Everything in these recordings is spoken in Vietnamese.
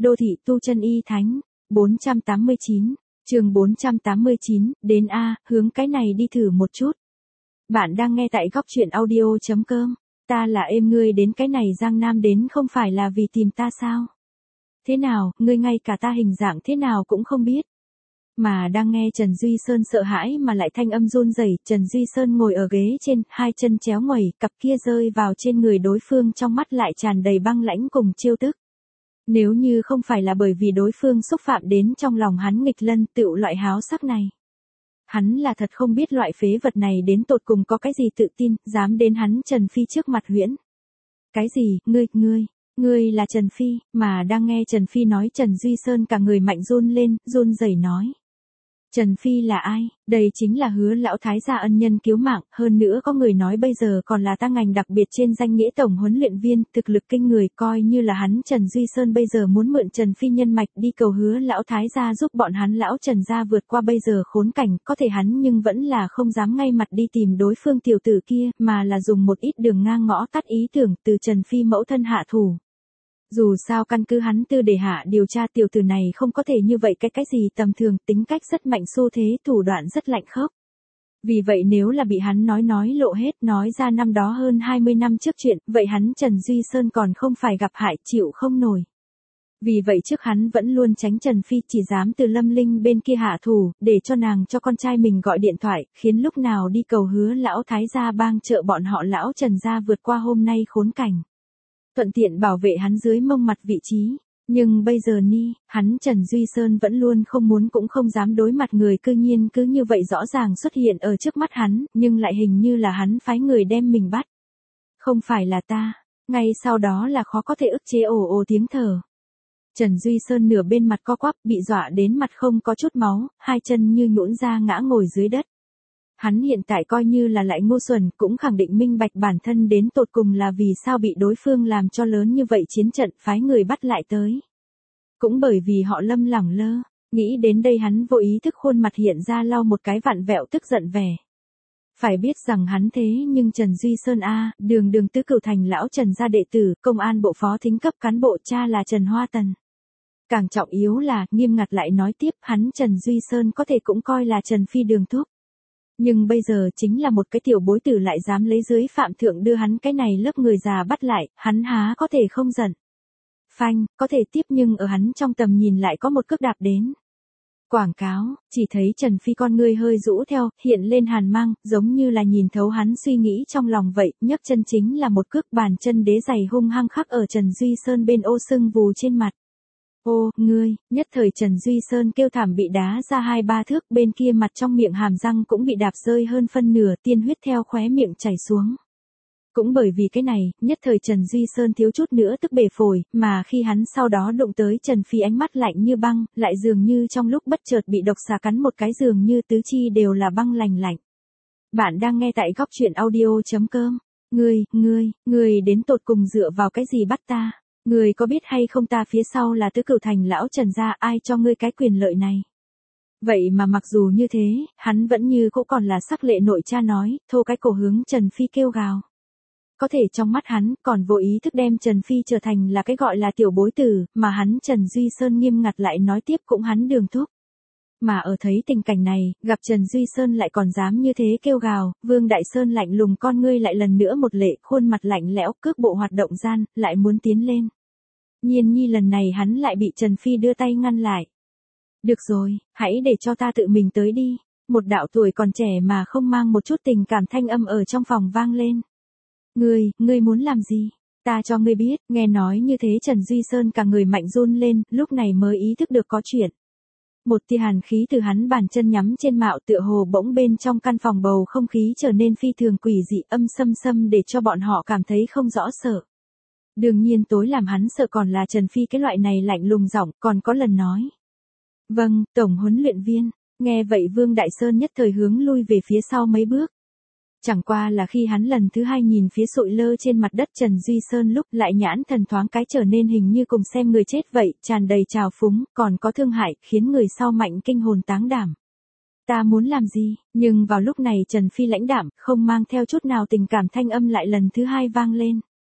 Đô thị tu chân y thánh. 489, chương 489, đến A, hướng cái này đi thử một chút. Bạn đang nghe tại góc truyện audio.com. Ta là êm, ngươi đến cái này Giang Nam đến không phải là vì tìm ta sao? Thế nào, ngươi ngay cả ta hình dạng thế nào cũng không biết. Mà đang nghe Trần Duy Sơn sợ hãi mà lại thanh âm run rẩy. Trần Duy Sơn ngồi ở ghế trên, hai chân chéo ngoẩy, cặp kia rơi vào trên người đối phương, trong mắt lại tràn đầy băng lãnh cùng chiêu tức. Nếu như không phải là bởi vì đối phương xúc phạm đến trong lòng hắn nghịch lân tựu loại háo sắc này. Hắn là thật không biết loại phế vật này đến tột cùng có cái gì tự tin, dám đến hắn Trần Phi trước mặt huyễn. Cái gì, ngươi là Trần Phi, mà đang nghe Trần Phi nói Trần Duy Sơn cả người mạnh run lên, run rẩy nói. Trần Phi là ai? Đây chính là Hứa lão thái gia ân nhân cứu mạng, hơn nữa có người nói bây giờ còn là ta ngành đặc biệt trên danh nghĩa tổng huấn luyện viên, thực lực kinh người, coi như là hắn Trần Duy Sơn bây giờ muốn mượn Trần Phi nhân mạch đi cầu Hứa lão thái gia giúp bọn hắn lão Trần gia vượt qua bây giờ khốn cảnh, có thể hắn nhưng vẫn là không dám ngay mặt đi tìm đối phương tiểu tử kia, mà là dùng một ít đường ngang ngõ tắt ý tưởng từ Trần Phi mẫu thân hạ thủ. Dù sao căn cứ hắn tư để hạ điều tra tiểu tử này không có thể như vậy cái gì tầm thường, tính cách rất mạnh, xu thế thủ đoạn rất lạnh khốc. Vì vậy nếu là bị hắn nói lộ hết, nói ra năm đó hơn 20 năm trước chuyện, vậy hắn Trần Duy Sơn còn không phải gặp hại chịu không nổi. Vì vậy trước hắn vẫn luôn tránh Trần Phi, chỉ dám từ Lâm Linh bên kia hạ thủ, để cho nàng cho con trai mình gọi điện thoại, khiến lúc nào đi cầu Hứa lão thái gia bang trợ bọn họ lão Trần gia vượt qua hôm nay khốn cảnh. Thuận tiện bảo vệ hắn dưới mông mặt vị trí. Nhưng bây giờ hắn Trần Duy Sơn vẫn luôn không muốn cũng không dám đối mặt người cư nhiên cứ như vậy rõ ràng xuất hiện ở trước mắt hắn, nhưng lại hình như là hắn phái người đem mình bắt. Không phải là ta. Ngay sau đó là khó có thể ức chế ồ tiếng thở. Trần Duy Sơn nửa bên mặt co quắp, bị dọa đến mặt không có chút máu, hai chân như nhũn ra ngã ngồi dưới đất. Hắn hiện tại coi như là lại ngu xuẩn, cũng khẳng định minh bạch bản thân đến tột cùng là vì sao bị đối phương làm cho lớn như vậy chiến trận phái người bắt lại tới. Cũng bởi vì họ lâm lẳng lơ, nghĩ đến đây hắn vô ý thức khuôn mặt hiện ra lau một cái vặn vẹo tức giận vẻ. Phải biết rằng hắn thế nhưng Trần Duy Sơn đường tứ cửu thành lão Trần gia đệ tử, công an bộ phó thính cấp cán bộ, cha là Trần Hoa Tần. Càng trọng yếu là, nghiêm ngặt lại nói tiếp, hắn Trần Duy Sơn có thể cũng coi là Trần Phi đường thúc. Nhưng bây giờ chính là một cái tiểu bối tử lại dám lấy dưới phạm thượng đưa hắn cái này lớp người già bắt lại, hắn há có thể không giận. Phanh, có thể tiếp, nhưng ở hắn trong tầm nhìn lại có một cước đạp đến. Quảng cáo, chỉ thấy Trần Phi con ngươi hơi rũ theo, hiện lên hàn mang, giống như là nhìn thấu hắn suy nghĩ trong lòng vậy, nhấc chân chính là một cước, bàn chân đế giày hung hăng khắc ở Trần Duy Sơn bên ô sưng vù trên mặt. Ô, ngươi, nhất thời Trần Duy Sơn kêu thảm, bị đá ra 2-3 thước, bên kia mặt trong miệng hàm răng cũng bị đạp rơi hơn phân nửa, tiên huyết theo khóe miệng chảy xuống. Cũng bởi vì cái này, nhất thời Trần Duy Sơn thiếu chút nữa tức bể phổi, mà khi hắn sau đó đụng tới Trần Phi ánh mắt lạnh như băng, lại dường như trong lúc bất chợt bị độc xà cắn một cái, dường như tứ chi đều là băng lạnh. Bạn đang nghe tại góc truyện audio.com. Ngươi đến tột cùng dựa vào cái gì bắt ta? Ngươi có biết hay không ta phía sau là tứ cửu thành lão Trần gia, ai cho ngươi cái quyền lợi này? Vậy mà mặc dù như thế, hắn vẫn như cũng còn là sắc lệ nội cha nói, thô cái cổ hướng Trần Phi kêu gào. Có thể trong mắt hắn còn vô ý thức đem Trần Phi trở thành là cái gọi là tiểu bối tử, mà hắn Trần Duy Sơn nghiêm ngặt lại nói tiếp cũng hắn đường thúc. Mà ở thấy tình cảnh này, gặp Trần Duy Sơn lại còn dám như thế kêu gào, Vương Đại Sơn lạnh lùng con ngươi lại lần nữa một lệ, khuôn mặt lạnh lẽo, cước bộ hoạt động gian, lại muốn tiến lên. Nhiên nhi lần này hắn lại bị Trần Phi đưa tay ngăn lại. Được rồi, hãy để cho ta tự mình tới đi. Một đạo tuổi còn trẻ mà không mang một chút tình cảm thanh âm ở trong phòng vang lên. Ngươi muốn làm gì? Ta cho ngươi biết. Nghe nói như thế Trần Duy Sơn cả người mạnh run lên, lúc này mới ý thức được có chuyện. Một tia hàn khí từ hắn bàn chân nhắm trên mạo, tựa hồ bỗng bên trong căn phòng bầu không khí trở nên phi thường quỷ dị, âm xâm để cho bọn họ cảm thấy không rõ sợ. Đương nhiên tối làm hắn sợ còn là Trần Phi cái loại này lạnh lùng giọng, còn có lần nói. Vâng, tổng huấn luyện viên. Nghe vậy Vương Đại Sơn nhất thời hướng lui về phía sau mấy bước. Chẳng qua là khi hắn lần thứ hai nhìn phía sụi lơ trên mặt đất Trần Duy Sơn lúc lại nhãn thần thoáng cái trở nên hình như cùng xem người chết vậy, tràn đầy trào phúng, còn có thương hại, khiến người sau mạnh kinh hồn táng đảm. Ta muốn làm gì? Nhưng vào lúc này Trần Phi lãnh đạm, không mang theo chút nào tình cảm thanh âm lại lần thứ hai vang lên.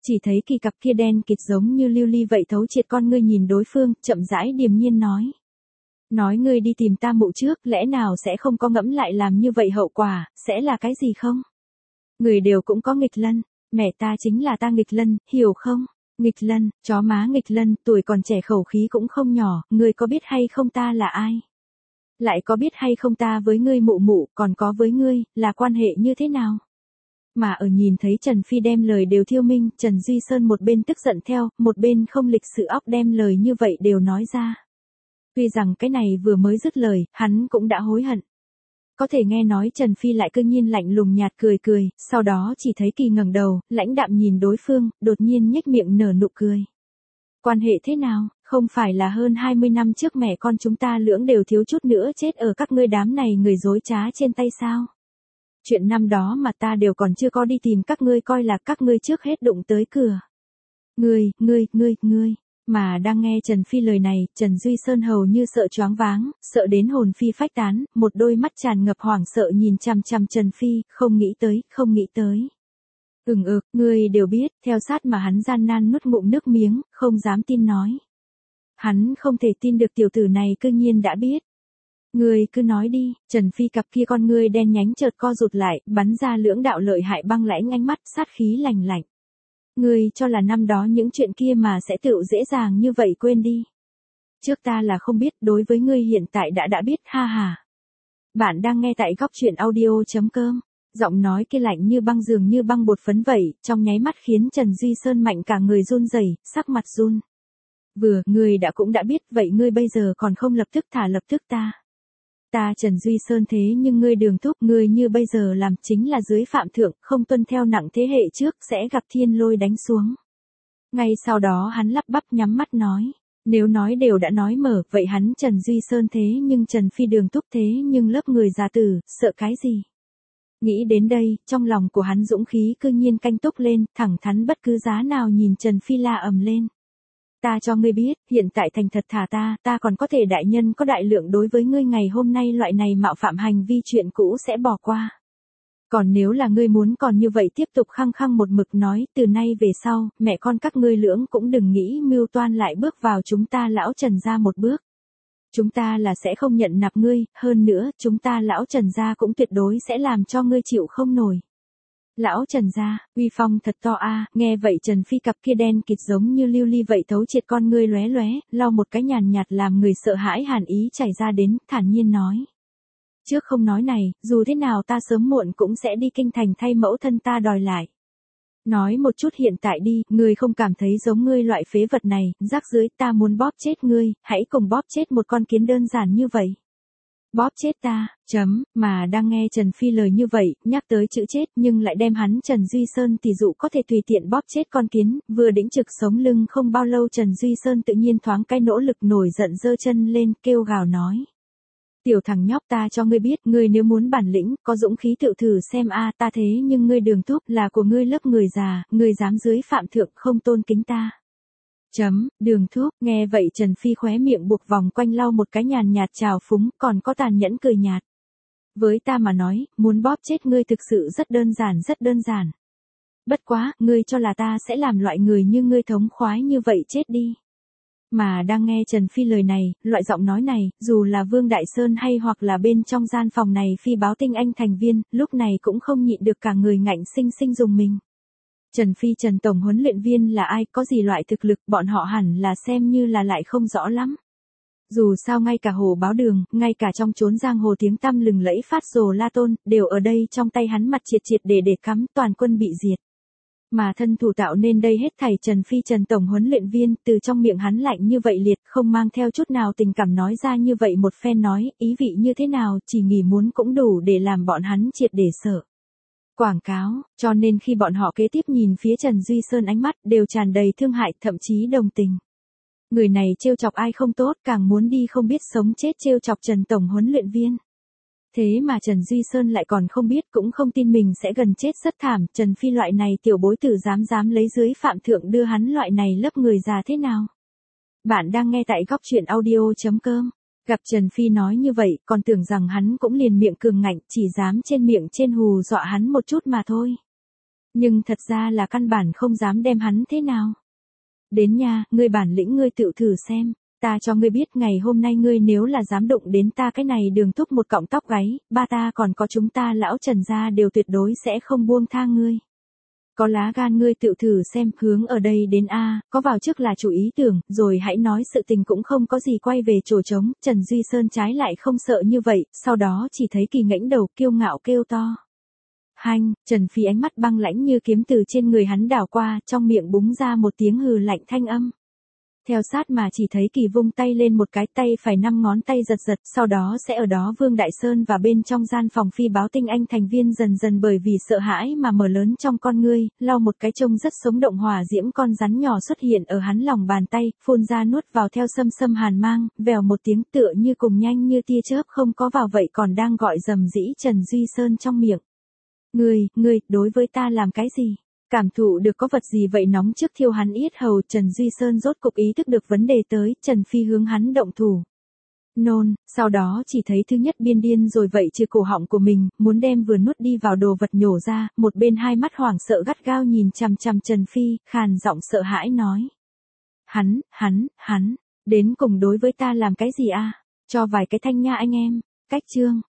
Chỉ thấy kỳ cặp kia đen kịt giống như lưu ly vậy thấu triệt con ngươi nhìn đối phương, chậm rãi điềm nhiên nói. Nói ngươi đi tìm ta mụ trước, lẽ nào sẽ không có ngẫm lại làm như vậy hậu quả, sẽ là cái gì không? Người đều cũng có nghịch lân, mẹ ta chính là ta nghịch lân, hiểu không? Nghịch lân, chó má nghịch lân, tuổi còn trẻ khẩu khí cũng không nhỏ, ngươi có biết hay không ta là ai? Lại có biết hay không ta với ngươi mụ mụ, còn có với ngươi, là quan hệ như thế nào? Mà ở nhìn thấy Trần Phi đem lời đều thiêu minh, Trần Duy Sơn một bên tức giận theo, một bên không lịch sự óc đem lời như vậy đều nói ra. Tuy rằng cái này vừa mới dứt lời, hắn cũng đã hối hận. Có thể nghe nói Trần Phi lại cương nhiên lạnh lùng nhạt cười cười, sau đó chỉ thấy Kỳ ngẩng đầu, lãnh đạm nhìn đối phương, đột nhiên nhếch miệng nở nụ cười. Quan hệ thế nào, không phải là hơn 20 năm trước mẹ con chúng ta lưỡng đều thiếu chút nữa chết ở các ngươi đám này người dối trá trên tay sao? Chuyện năm đó mà ta đều còn chưa có đi tìm các ngươi coi là các ngươi trước hết đụng tới cửa. Ngươi. Mà đang nghe Trần Phi lời này, Trần Duy Sơn hầu như sợ choáng váng, sợ đến hồn phi phách tán, một đôi mắt tràn ngập hoảng sợ nhìn chằm chằm Trần Phi, không nghĩ tới. Ngươi đều biết, theo sát mà hắn gian nan nuốt ngụm nước miếng, không dám tin nói. Hắn không thể tin được tiểu tử này cư nhiên đã biết. Ngươi cứ nói đi, Trần Phi cặp kia con ngươi đen nhánh chợt co rụt lại, bắn ra lưỡng đạo lợi hại băng lãnh ánh mắt, sát khí lạnh lạnh. Ngươi cho là năm đó những chuyện kia mà sẽ tự dễ dàng như vậy quên đi. Trước ta là không biết, đối với ngươi hiện tại đã biết, ha ha. Bạn đang nghe tại góc truyện audio.com. Giọng nói kia lạnh như băng dường như băng bột phấn vậy, trong nháy mắt khiến Trần Duy Sơn mạnh cả người run rẩy, sắc mặt run. Ngươi cũng đã biết, vậy ngươi bây giờ còn không lập tức ta. Ta Trần Duy Sơn thế nhưng ngươi Đường Thúc, ngươi như bây giờ làm chính là dưới phạm thượng, không tuân theo nặng thế hệ trước, sẽ gặp thiên lôi đánh xuống. Ngay sau đó hắn lắp bắp nhắm mắt nói, nếu nói đều đã nói mở, vậy hắn Trần Duy Sơn thế nhưng Trần Phi Đường Thúc thế nhưng lớp người già tử, sợ cái gì? Nghĩ đến đây, trong lòng của hắn dũng khí cư nhiên canh túc lên, thẳng thắn bất cứ giá nào nhìn Trần Phi la ầm lên. Ta cho ngươi biết, hiện tại thành thật thả ta còn có thể đại nhân có đại lượng đối với ngươi ngày hôm nay loại này mạo phạm hành vi chuyện cũ sẽ bỏ qua. Còn nếu là ngươi muốn còn như vậy tiếp tục khăng khăng một mực nói, từ nay về sau, mẹ con các ngươi lưỡng cũng đừng nghĩ mưu toan lại bước vào chúng ta lão Trần gia một bước. Chúng ta là sẽ không nhận nạp ngươi, hơn nữa, chúng ta lão Trần gia cũng tuyệt đối sẽ làm cho ngươi chịu không nổi. Lão Trần gia, uy phong thật to a. Nghe vậy Trần Phi cặp kia đen kịt giống như lưu ly vậy thấu triệt con ngươi lóe lóe, lau một cái nhàn nhạt làm người sợ hãi hàn ý chảy ra đến, thản nhiên nói. Trước không nói này, dù thế nào ta sớm muộn cũng sẽ đi kinh thành thay mẫu thân ta đòi lại. Nói một chút hiện tại đi, ngươi không cảm thấy giống ngươi loại phế vật này, rác rưởi, ta muốn bóp chết ngươi, hãy cùng bóp chết một con kiến đơn giản như vậy. Bóp chết ta, mà đang nghe Trần Phi lời như vậy, nhắc tới chữ chết nhưng lại đem hắn Trần Duy Sơn tỷ dụ có thể tùy tiện bóp chết con kiến, vừa đĩnh trực sống lưng không bao lâu Trần Duy Sơn tự nhiên thoáng cái nỗ lực nổi giận giơ chân lên kêu gào nói. Tiểu thằng nhóc ta cho ngươi biết, ngươi nếu muốn bản lĩnh, có dũng khí tự thử xem a ta thế nhưng ngươi Đường Thúc là của ngươi lớp người già, ngươi dám dưới phạm thượng không tôn kính ta. Đường Thúc, nghe vậy Trần Phi khóe miệng buộc vòng quanh lau một cái nhàn nhạt trào phúng, còn có tàn nhẫn cười nhạt. Với ta mà nói, muốn bóp chết ngươi thực sự rất đơn giản. Bất quá, ngươi cho là ta sẽ làm loại người như ngươi thống khoái như vậy chết đi. Mà đang nghe Trần Phi lời này, loại giọng nói này, dù là Vương Đại Sơn hay hoặc là bên trong gian phòng này phi báo tinh anh thành viên, lúc này cũng không nhịn được cả người ngạnh sinh dùng mình. Trần Phi Trần Tổng huấn luyện viên là ai, có gì loại thực lực, bọn họ hẳn là xem như là lại không rõ lắm. Dù sao ngay cả Hồ Báo Đường, ngay cả trong chốn giang hồ tiếng tăm lừng lẫy phát rồ La Tôn, đều ở đây trong tay hắn mặt triệt để cắm, toàn quân bị diệt. Mà thân thủ tạo nên đây hết thảy Trần Phi Trần Tổng huấn luyện viên, từ trong miệng hắn lạnh như vậy liệt, không mang theo chút nào tình cảm nói ra như vậy một phen nói, ý vị như thế nào, chỉ nghĩ muốn cũng đủ để làm bọn hắn triệt để sợ. Quảng cáo, cho nên khi bọn họ kế tiếp nhìn phía Trần Duy Sơn ánh mắt đều tràn đầy thương hại, thậm chí đồng tình. Người này trêu chọc ai không tốt, càng muốn đi không biết sống chết trêu chọc Trần Tổng huấn luyện viên. Thế mà Trần Duy Sơn lại còn không biết, cũng không tin mình sẽ gần chết rất thảm, Trần Phi loại này tiểu bối tử dám lấy dưới phạm thượng đưa hắn loại này lớp người già thế nào. Bạn đang nghe tại góc truyện audio.com. Gặp Trần Phi nói như vậy, còn tưởng rằng hắn cũng liền miệng cường ngạnh, chỉ dám trên miệng trên hù dọa hắn một chút mà thôi. Nhưng thật ra là căn bản không dám đem hắn thế nào. Đến nha, ngươi bản lĩnh ngươi tự thử xem. Ta cho ngươi biết ngày hôm nay ngươi nếu là dám đụng đến ta cái này đường thúc một cọng tóc gáy, ba ta còn có chúng ta lão Trần gia đều tuyệt đối sẽ không buông tha ngươi. Có lá gan ngươi tự thử xem, hướng ở đây đến A, có vào trước là chủ ý tưởng, rồi hãy nói sự tình cũng không có gì quay về chỗ trống, Trần Duy Sơn trái lại không sợ như vậy, sau đó chỉ thấy Kỳ ngẩng đầu kiêu ngạo kêu to. Hanh, Trần Phi ánh mắt băng lãnh như kiếm từ trên người hắn đảo qua, trong miệng búng ra một tiếng hừ lạnh thanh âm. Theo sát mà chỉ thấy Kỳ vung tay lên một cái, tay phải 5 ngón tay giật giật, sau đó sẽ ở đó Vương Đại Sơn và bên trong gian phòng phi báo tinh anh thành viên dần dần bởi vì sợ hãi mà mở lớn trong con ngươi, lau một cái trông rất sống động hỏa diễm con rắn nhỏ xuất hiện ở hắn lòng bàn tay, phun ra nuốt vào theo xâm xâm hàn mang, vèo một tiếng tựa như cùng nhanh như tia chớp không có vào vậy còn đang gọi rầm rĩ Trần Duy Sơn trong miệng. Ngươi, đối với ta làm cái gì? Cảm thụ được có vật gì vậy nóng trước thiêu hắn yết hầu, Trần Duy Sơn rốt cục ý thức được vấn đề tới, Trần Phi hướng hắn động thủ. Nôn, sau đó chỉ thấy thứ nhất biên điên rồi vậy trừ cổ họng của mình, muốn đem vừa nuốt đi vào đồ vật nhổ ra, một bên hai mắt hoảng sợ gắt gao nhìn chằm chằm Trần Phi, khàn giọng sợ hãi nói. Hắn, đến cùng đối với ta làm cái gì a? Cho vài cái thanh nha anh em, cách chương.